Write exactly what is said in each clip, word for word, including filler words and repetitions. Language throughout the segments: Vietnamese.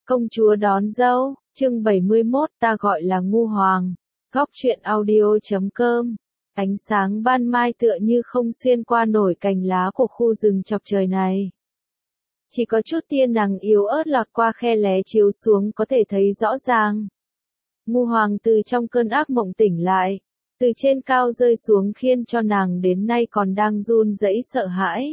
Công chúa đón dâu, chương bảy mươi mốt, ta gọi là Ngu Hoàng. Góc truyện audio chấm com. Ánh sáng ban mai tựa như không xuyên qua nổi cành lá của khu rừng chọc trời này. Chỉ có chút tia nắng yếu ớt lọt qua khe lé chiếu xuống có thể thấy rõ ràng. Ngu Hoàng từ trong cơn ác mộng tỉnh lại, từ trên cao rơi xuống khiến cho nàng đến nay còn đang run rẩy sợ hãi.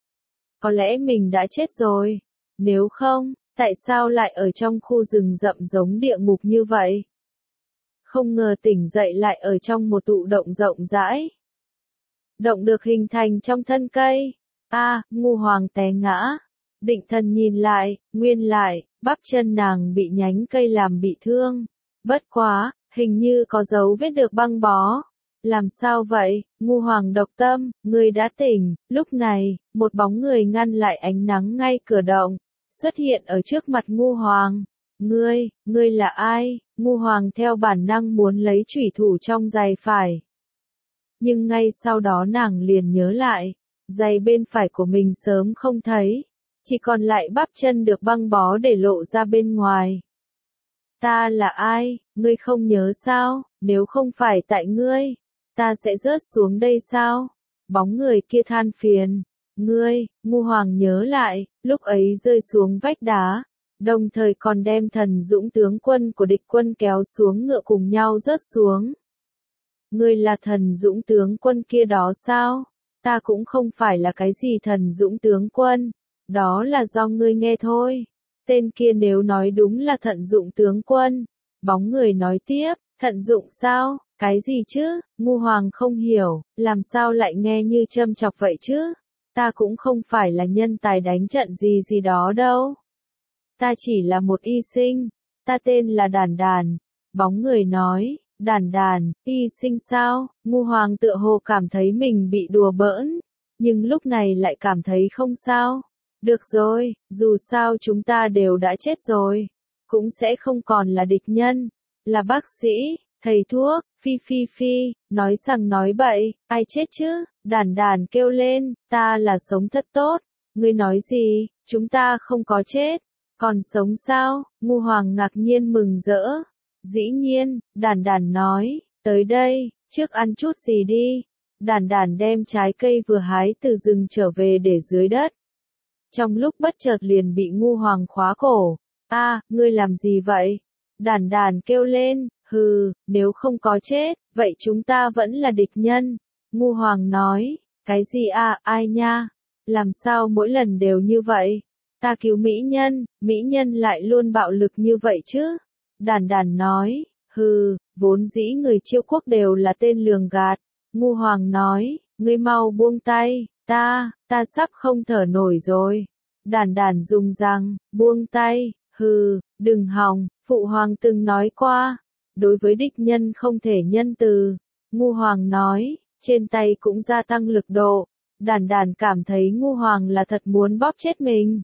Có lẽ mình đã chết rồi, nếu không, tại sao lại ở trong khu rừng rậm giống địa ngục như vậy? Không ngờ tỉnh dậy lại ở trong một tụ động rộng rãi. Động được hình thành trong thân cây. A, à, Ngu Hoàng té ngã. Định thần nhìn lại, nguyên lại, bắp chân nàng bị nhánh cây làm bị thương. Bất quá, hình như có dấu vết được băng bó. Làm sao vậy, Ngu Hoàng độc tâm, ngươi đã tỉnh. Lúc này, một bóng người ngăn lại ánh nắng ngay cửa động, xuất hiện ở trước mặt Ngu Hoàng. Ngươi, ngươi là ai? Ngu Hoàng theo bản năng muốn lấy chủy thủ trong giày phải. Nhưng ngay sau đó nàng liền nhớ lại, giày bên phải của mình sớm không thấy, chỉ còn lại bắp chân được băng bó để lộ ra bên ngoài. Ta là ai, ngươi không nhớ sao? Nếu không phải tại ngươi, ta sẽ rớt xuống đây sao? Bóng người kia than phiền. Ngươi, Ngu Hoàng nhớ lại, lúc ấy rơi xuống vách đá, đồng thời còn đem thần dũng tướng quân của địch quân kéo xuống ngựa cùng nhau rớt xuống. Ngươi là thần dũng tướng quân kia đó sao? Ta cũng không phải là cái gì thần dũng tướng quân, đó là do ngươi nghe thôi. Tên kia nếu nói đúng là thận dụng tướng quân. Bóng người nói tiếp, thận dụng sao? Cái gì chứ? Ngu Hoàng không hiểu, làm sao lại nghe như châm chọc vậy chứ? Ta cũng không phải là nhân tài đánh trận gì gì đó đâu. Ta chỉ là một y sinh, ta tên là Đản Đản. Bóng người nói, Đản Đản, y sinh sao? Ngu Hoàng tựa hồ cảm thấy mình bị đùa bỡn, nhưng lúc này lại cảm thấy không sao. Được rồi, dù sao chúng ta đều đã chết rồi, cũng sẽ không còn là địch nhân, là bác sĩ, thầy thuốc, phi phi phi, nói rằng nói bậy, ai chết chứ? Đản Đản kêu lên, ta là sống thật tốt. Ngươi nói gì? Chúng ta không có chết, còn sống sao? Ngu Hoàng ngạc nhiên mừng rỡ. Dĩ nhiên, Đản Đản nói, tới đây, trước ăn chút gì đi. Đản Đản đem trái cây vừa hái từ rừng trở về để dưới đất. Trong lúc bất chợt liền bị Ngu Hoàng khóa cổ. A, à, ngươi làm gì vậy? Đản Đản kêu lên, hừ, nếu không có chết, vậy chúng ta vẫn là địch nhân. Ngu Hoàng nói, cái gì à, ai nha? Làm sao mỗi lần đều như vậy? Ta cứu mỹ nhân, mỹ nhân lại luôn bạo lực như vậy chứ? Đản Đản nói, hừ, vốn dĩ người Chiêu quốc đều là tên lường gạt. Ngu Hoàng nói, ngươi mau buông tay, ta, ta sắp không thở nổi rồi. Đản Đản dùng răng, buông tay, hừ, đừng hòng, Phụ Hoàng từng nói qua, đối với địch nhân không thể nhân từ. Ngu Hoàng nói, trên tay cũng gia tăng lực độ. Đản Đản cảm thấy Ngu Hoàng là thật muốn bóp chết mình.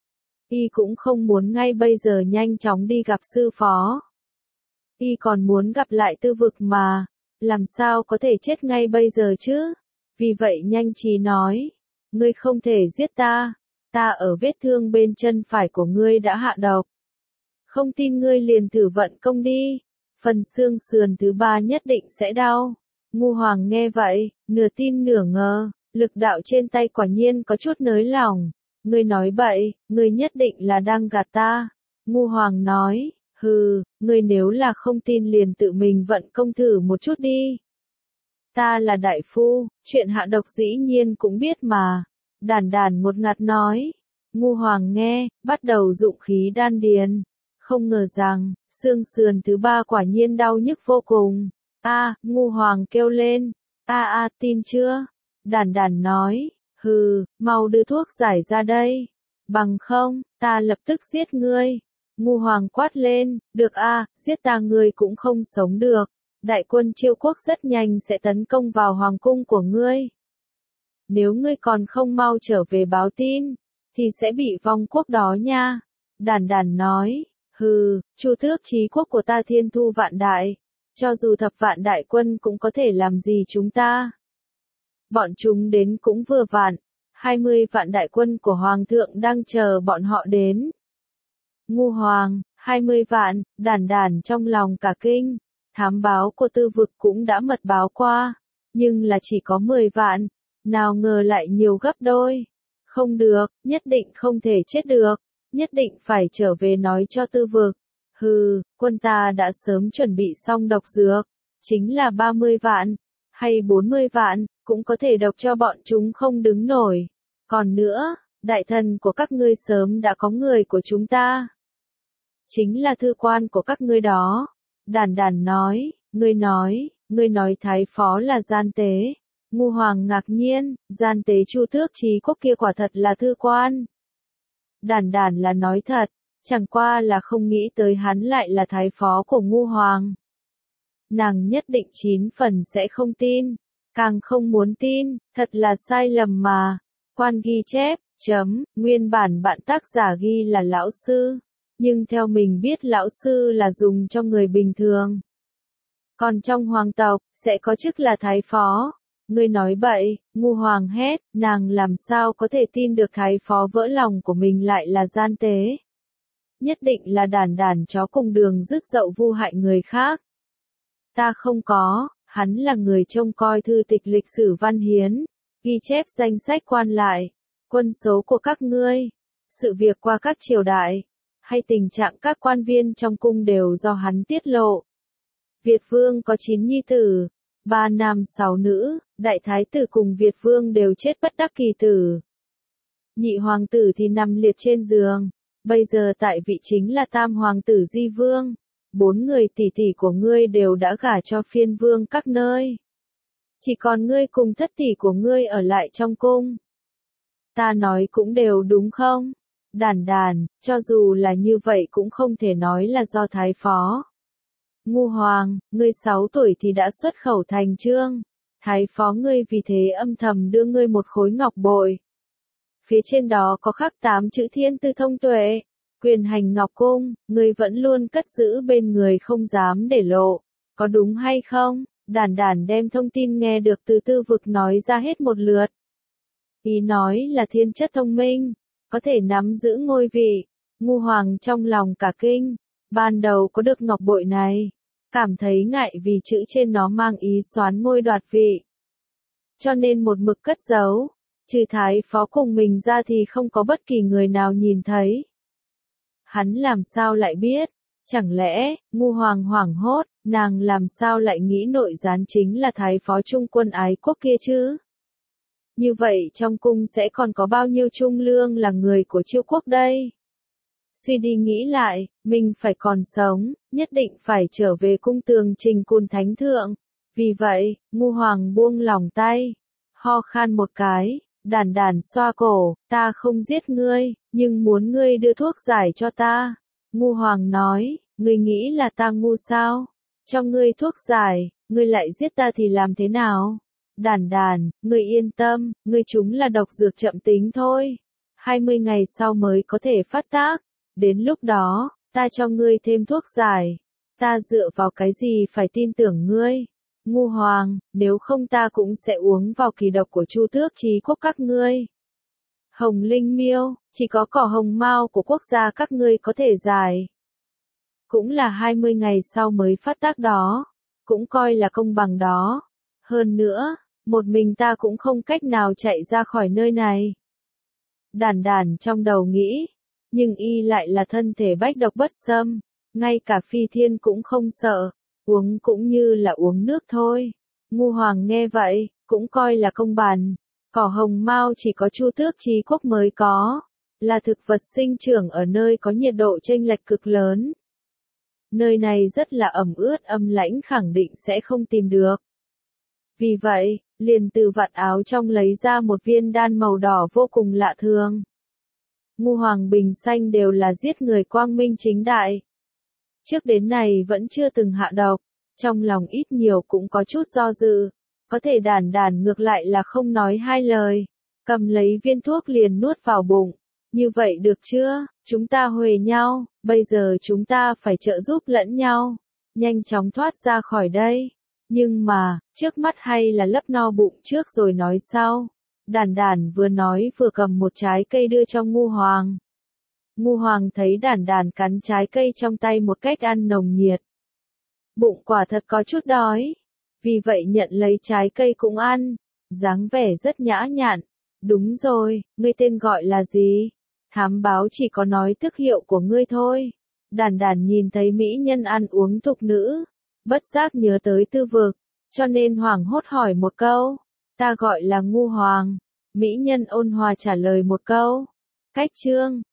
Y cũng không muốn ngay bây giờ nhanh chóng đi gặp sư phó. Y còn muốn gặp lại Tư Vực mà, làm sao có thể chết ngay bây giờ chứ? Vì vậy nhanh trí nói, ngươi không thể giết ta, ta ở vết thương bên chân phải của ngươi đã hạ độc. Không tin ngươi liền thử vận công đi, phần xương sườn thứ ba nhất định sẽ đau. Ngu Hoàng nghe vậy, nửa tin nửa ngờ, lực đạo trên tay quả nhiên có chút nới lỏng. Ngươi nói bậy, ngươi nhất định là đang gạt ta. Ngu Hoàng nói, hừ, ngươi nếu là không tin liền tự mình vận công thử một chút đi. Ta là đại phu, chuyện hạ độc dĩ nhiên cũng biết mà. Đản Đản một ngạt nói. Ngu Hoàng nghe, bắt đầu dụng khí đan điền. Không ngờ rằng, xương sườn thứ ba quả nhiên đau nhức vô cùng. A, à, Ngu Hoàng kêu lên. A a, à, tin chưa? Đản Đản nói, hừ, mau đưa thuốc giải ra đây. Bằng không, ta lập tức giết ngươi. Ngu Hoàng quát lên, được a, à, giết ta ngươi cũng không sống được. Đại quân Chiêu quốc rất nhanh sẽ tấn công vào hoàng cung của ngươi. Nếu ngươi còn không mau trở về báo tin, thì sẽ bị vong quốc đó nha. Đản Đản nói, hừ, Chu Tước Chí quốc của ta thiên thu vạn đại, cho dù thập vạn đại quân cũng có thể làm gì chúng ta. Bọn chúng đến cũng vừa vặn, hai mươi vạn đại quân của Hoàng thượng đang chờ bọn họ đến. Ngu Hoàng, hai mươi vạn, Đản Đản trong lòng cả kinh. Thám báo của Tư Vực cũng đã mật báo qua, nhưng là chỉ có mười vạn, nào ngờ lại nhiều gấp đôi. Không được, nhất định không thể chết được, nhất định phải trở về nói cho Tư Vực. Hừ, quân ta đã sớm chuẩn bị xong độc dược, chính là ba mươi vạn, hay bốn mươi vạn, cũng có thể độc cho bọn chúng không đứng nổi. Còn nữa, đại thần của các ngươi sớm đã có người của chúng ta. Chính là thư quan của các ngươi đó. Đản Đản nói, ngươi nói, ngươi nói thái phó là gian tế. Ngu Hoàng ngạc nhiên, gian tế Chu Tước Chí Quốc kia quả thật là thư quan. Đản Đản là nói thật, chẳng qua là không nghĩ tới hắn lại là thái phó của Ngu Hoàng. Nàng nhất định chín phần sẽ không tin, càng không muốn tin, thật là sai lầm mà. Quan ghi chép, chấm, nguyên bản bạn tác giả ghi là lão sư, nhưng theo mình biết lão sư là dùng cho người bình thường. Còn trong hoàng tộc, sẽ có chức là thái phó. Ngươi nói bậy, Ngu Hoàng hét, nàng làm sao có thể tin được thái phó vỡ lòng của mình lại là gian tế. Nhất định là Đản Đản chó cùng đường rứt dậu vu hại người khác. Ta không có, hắn là người trông coi thư tịch lịch sử văn hiến, ghi chép danh sách quan lại, quân số của các ngươi, sự việc qua các triều đại, hay tình trạng các quan viên trong cung đều do hắn tiết lộ. Việt Vương có chín nhi tử, ba nam sáu nữ, đại thái tử cùng Việt Vương đều chết bất đắc kỳ tử. Nhị hoàng tử thì nằm liệt trên giường, bây giờ tại vị chính là tam hoàng tử Di Vương. Bốn người tỷ tỷ của ngươi đều đã gả cho phiên vương các nơi. Chỉ còn ngươi cùng thất tỷ của ngươi ở lại trong cung. Ta nói cũng đều đúng không? Đản Đản, cho dù là như vậy cũng không thể nói là do thái phó. Ngu Hoàng, ngươi sáu tuổi thì đã xuất khẩu thành chương. Thái phó ngươi vì thế âm thầm đưa ngươi một khối ngọc bội. Phía trên đó có khắc tám chữ thiên tư thông tuệ. Quyền hành ngọc cung, ngươi vẫn luôn cất giữ bên người không dám để lộ. Có đúng hay không? Đản Đản đem thông tin nghe được từ Tư Vực nói ra hết một lượt. Ý nói là thiên chất thông minh, có thể nắm giữ ngôi vị. Ngu Hoàng trong lòng cả kinh, ban đầu có được ngọc bội này, cảm thấy ngại vì chữ trên nó mang ý soán ngôi đoạt vị. Cho nên một mực cất giấu, trừ thái phó cùng mình ra thì không có bất kỳ người nào nhìn thấy. Hắn làm sao lại biết? Chẳng lẽ, Ngu Hoàng hoảng hốt, nàng làm sao lại nghĩ nội gián chính là thái phó trung quân ái quốc kia chứ? Như vậy trong cung sẽ còn có bao nhiêu trung lương là người của Chiêu quốc đây? Suy đi nghĩ lại, mình phải còn sống, nhất định phải trở về cung tường trình cùn thánh thượng. Vì vậy, Ngu Hoàng buông lỏng tay, ho khan một cái. Đản Đản xoa cổ, ta không giết ngươi, nhưng muốn ngươi đưa thuốc giải cho ta. Ngu Hoàng nói, ngươi nghĩ là ta ngu sao? Cho ngươi thuốc giải, ngươi lại giết ta thì làm thế nào? Đản Đản, ngươi yên tâm, ngươi chúng là độc dược chậm tính thôi. hai mươi ngày sau mới có thể phát tác. Đến lúc đó, ta cho ngươi thêm thuốc giải. Ta dựa vào cái gì phải tin tưởng ngươi? Ngu Hoàng, nếu không ta cũng sẽ uống vào kỳ độc của Chu Tước Chí Quốc các ngươi. Hồng Linh Miêu, chỉ có cỏ hồng mao của quốc gia các ngươi có thể giải. Cũng là hai mươi ngày sau mới phát tác đó, cũng coi là công bằng đó. Hơn nữa, một mình ta cũng không cách nào chạy ra khỏi nơi này. Đản Đản trong đầu nghĩ, nhưng y lại là thân thể bách độc bất xâm, ngay cả phi thiên cũng không sợ. Uống cũng như là uống nước thôi. Ngu Hoàng nghe vậy, cũng coi là công bằng. Cỏ hồng mao chỉ có Chu Tước Chí Quốc mới có, là thực vật sinh trưởng ở nơi có nhiệt độ chênh lệch cực lớn. Nơi này rất là ẩm ướt âm lãnh, khẳng định sẽ không tìm được. Vì vậy, liền từ vạt áo trong lấy ra một viên đan màu đỏ vô cùng lạ thường. Ngu Hoàng bình xanh đều là giết người quang minh chính đại. Trước đến này vẫn chưa từng hạ độc, trong lòng ít nhiều cũng có chút do dự, có thể Đản Đản ngược lại là không nói hai lời, cầm lấy viên thuốc liền nuốt vào bụng. Như vậy được chưa, chúng ta huề nhau, bây giờ chúng ta phải trợ giúp lẫn nhau, nhanh chóng thoát ra khỏi đây. Nhưng mà, trước mắt hay là lấp no bụng trước rồi nói sau. Đản Đản vừa nói vừa cầm một trái cây đưa cho Ngu Hoàng. Ngu Hoàng thấy đàn đàn cắn trái cây trong tay một cách ăn nồng nhiệt. Bụng quả thật có chút đói, vì vậy nhận lấy trái cây cũng ăn, dáng vẻ rất nhã nhặn. Đúng rồi, ngươi tên gọi là gì? Thám báo chỉ có nói tước hiệu của ngươi thôi. Đàn đàn nhìn thấy mỹ nhân ăn uống thục nữ, bất giác nhớ tới Tư Vực, cho nên hoảng hốt hỏi một câu. Ta gọi là Ngu Hoàng. Mỹ nhân ôn hòa trả lời một câu. Cách chương